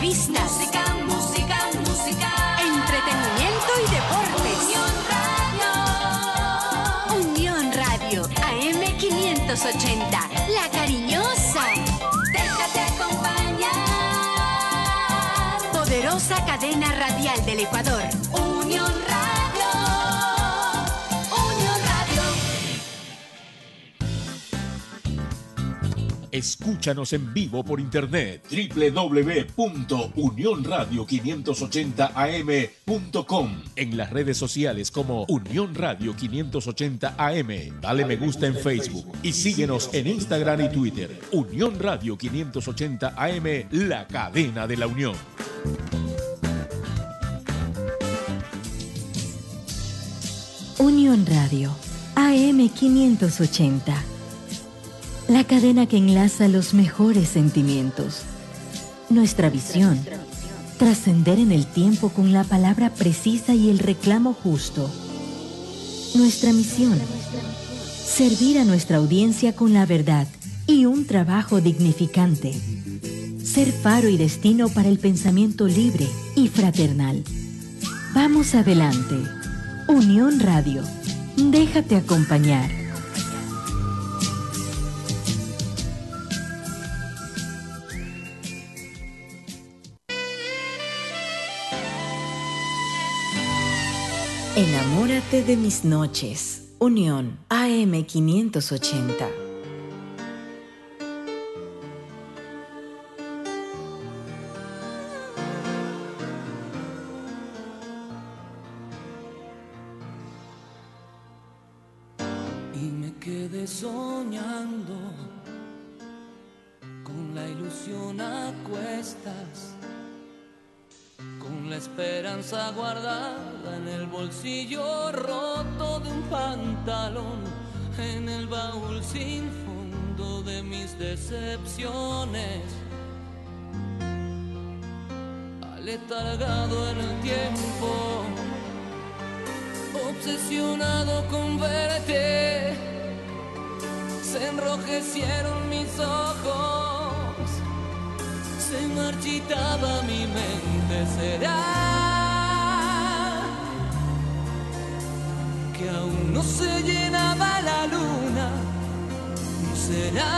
entrevistas, música, entretenimiento y deportes. Unión Radio, AM 580, La Cariñosa. Déjate acompañar. Poderosa cadena radial del Ecuador. Unión Radio. Escúchanos en vivo por internet www.unionradio580am.com, en las redes sociales como Unión Radio 580 AM. Dale me gusta en Facebook y síguenos en Instagram y Twitter. Unión Radio 580 AM, la cadena de la Unión. Unión Radio AM 580. La cadena que enlaza los mejores sentimientos. Nuestra visión, trascender en el tiempo con la palabra precisa y el reclamo justo. Nuestra misión, servir a nuestra audiencia con la verdad y un trabajo dignificante. Ser faro y destino para el pensamiento libre y fraternal. Vamos adelante. Unión Radio, déjate acompañar. Enamórate de mis noches. Unión AM 580. Y me quedé soñando con la ilusión a cuestas, con la esperanza guardada en el bolsillo roto de un pantalón, en el baúl sin fondo de mis decepciones, aletargado en el tiempo, obsesionado con verte, se enrojecieron mis ojos, se marchitaba mi mente. ¿Será que aún no se llenaba la luna? ¿Será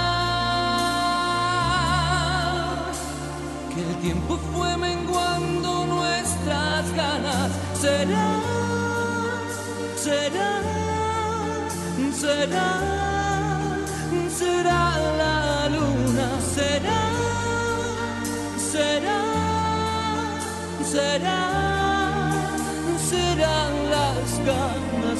que el tiempo fue menguando nuestras ganas? ¿Será la luna? Serán las ganas,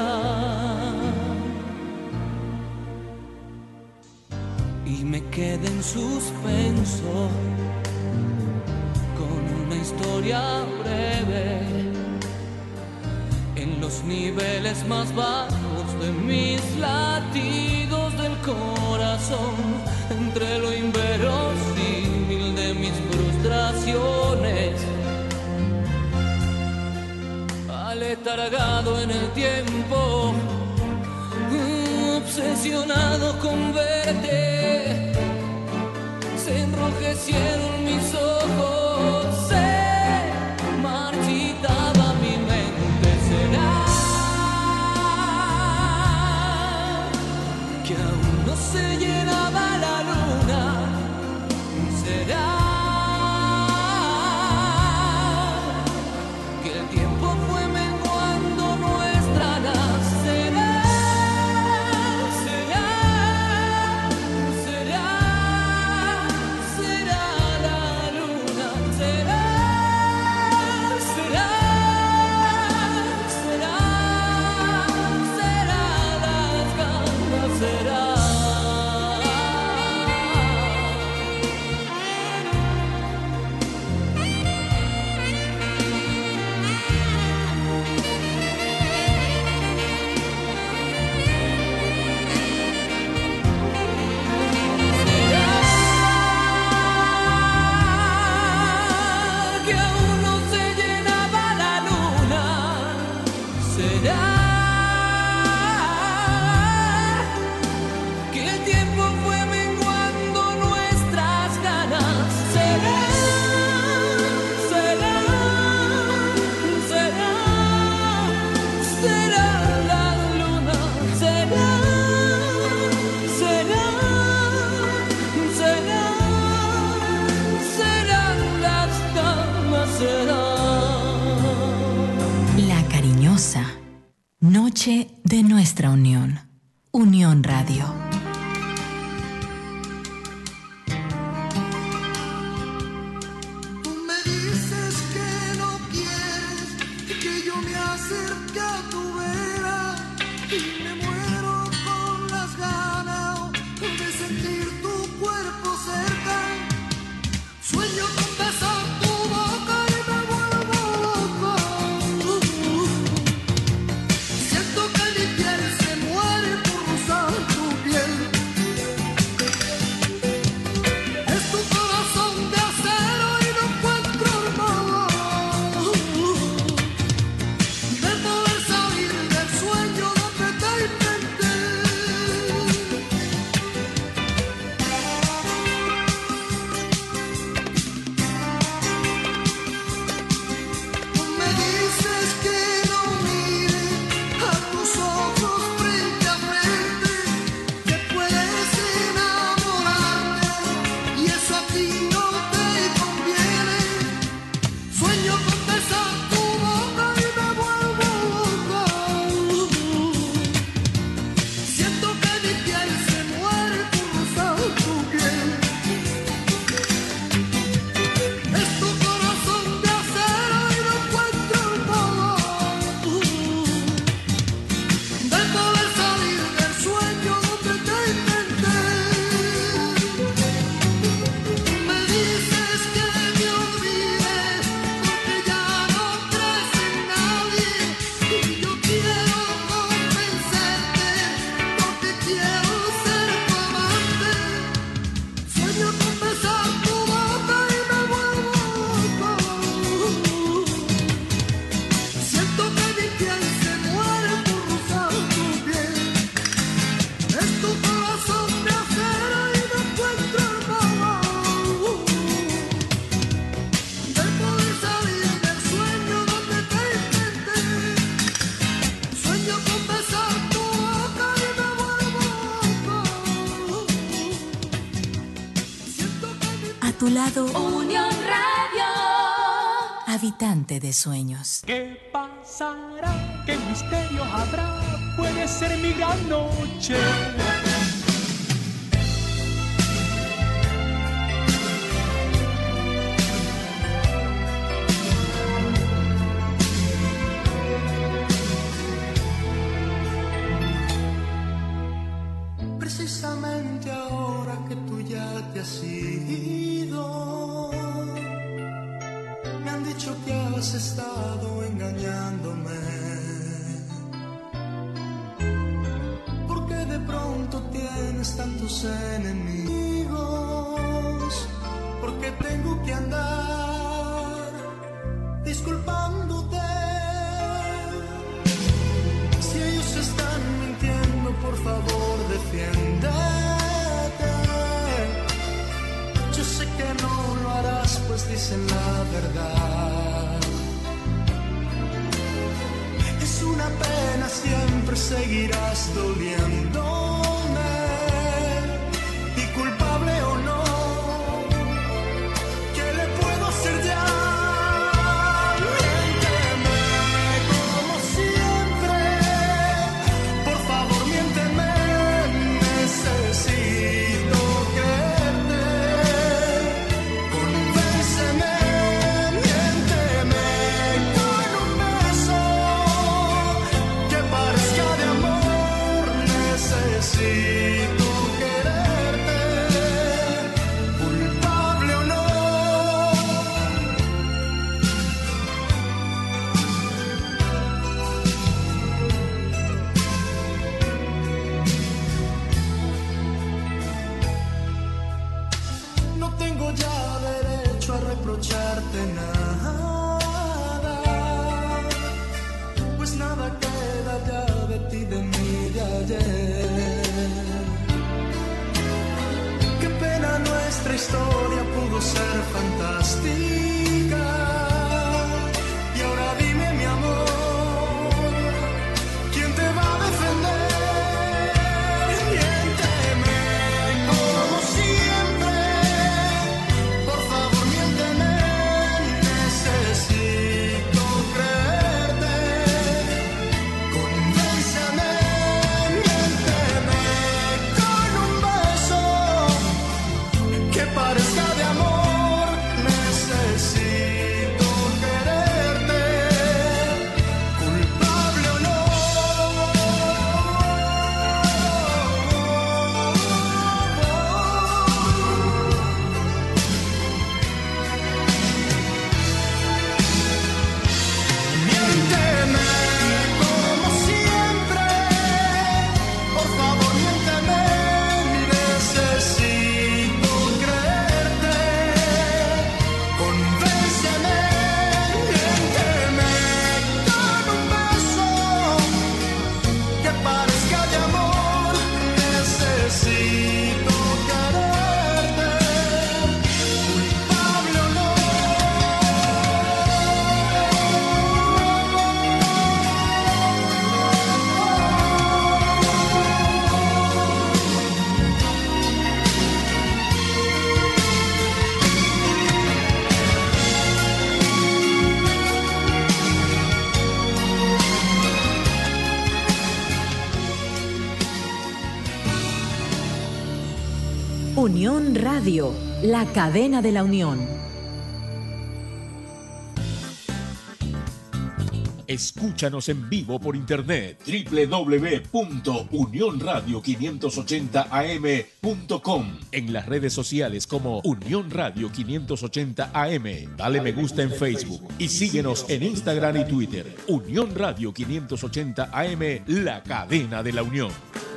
y me quedé en suspenso con una historia breve, en los niveles más bajos de mis latidos del corazón, entre lo inverosímil de mis frustraciones, aletargado en el tiempo, obsesionado con verte, se enrojecieron mis ojos, se marchitaba mi mente. ¿Será que aún no se llenaba la luna? ¿Será que el tiempo fue menguando nuestra nada? ¿Será noche de nuestra unión. Unión Radio. Tú me dices que no quieres que yo me acerque a tu vera y me muero con las ganas de sentir tu cuerpo cerca. Sueño con besar tu boca y me vuelvo loco. Siento que mi piel se muere por rozar tu piel. Es tu corazón de acero y no encuentro el modo de poder salir del sueño donde te inventé. Tú me dices que no mire a tus ojos frente a frente, que puedes enamorarte y eso a ti no te conviene. Sueño con besar tu boca y me vuelvo loco. Siento que mi piel se muere por rozar tu piel. Es tu corazón de acero y no encuentro el modo de poder salir del sueño donde te inventé. Tú me dices que me olvide porque ya no crees en nadie y yo quiero convencerte porque quiero ser tu amante. Sueño con besar tu boca y me vuelvo loco. Siento que mi piel se muere por rozar tu piel. Es tu corazón de acero y no encuentro el modo de poder salir del sueño donde te inventé. Sueño con besar tu boca y me vuelvo loco. Siento que mi A tu lado, Unión Radio. habitante de sueños. ¿Qué pasará? ¿Qué misterio habrá? Puede ser mi gran noche. precisamente ahora que tú ya te has ido, me han dicho que has estado engañándome, porque de pronto tienes tantos enemigos, porque tengo que andar disculpándote. Si ellos están mintiendo, por favor, defiéndete. Yo sé que no lo harás, pues dicen la verdad. Es una pena, siempre seguirás doliéndome. Y culpable o no, ¿qué le puedo hacer ya? Miénteme como siempre, por favor, miénteme, necesito creerte. Convénceme, miénteme con un beso que parezca de amor, necesito quererte, culpable o no. No tengo ya derecho a reprocharte nada, pues nada queda ya de ti, de mí, de ayer. Qué pena, nuestra historia pudo ser fantástica. Y ahora dime, mi amor, ¿quién te va a defender? Miénteme como siempre, por favor, miénteme, necesito creerte. Convénceme. Radio, la cadena de la Unión. Escúchanos en vivo por internet www.unionradio580am.com, en las redes sociales como Unión Radio 580 AM. Dale me gusta en Facebook y síguenos en Instagram y Twitter. Unión Radio 580 AM, la cadena de la Unión.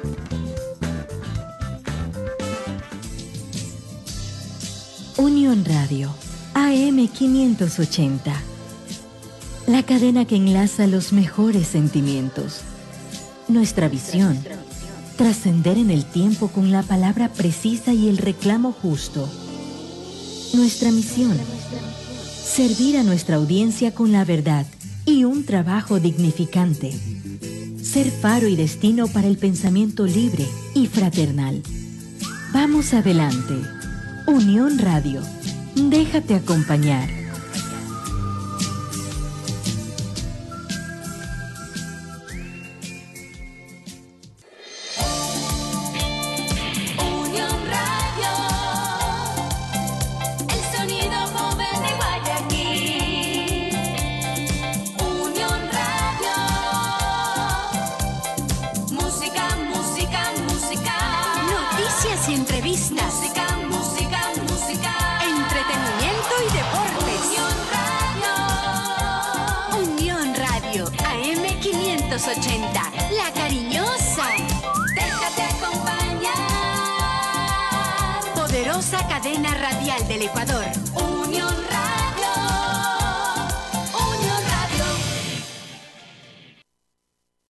Unión Radio, AM 580. La cadena que enlaza los mejores sentimientos. Nuestra visión, trascender en el tiempo con la palabra precisa y el reclamo justo. Nuestra misión, servir a nuestra audiencia con la verdad y un trabajo dignificante. Ser faro y destino para el pensamiento libre y fraternal. Vamos adelante. Unión Radio, déjate acompañar. La cariñosa. Déjate acompañar. Poderosa cadena radial del Ecuador.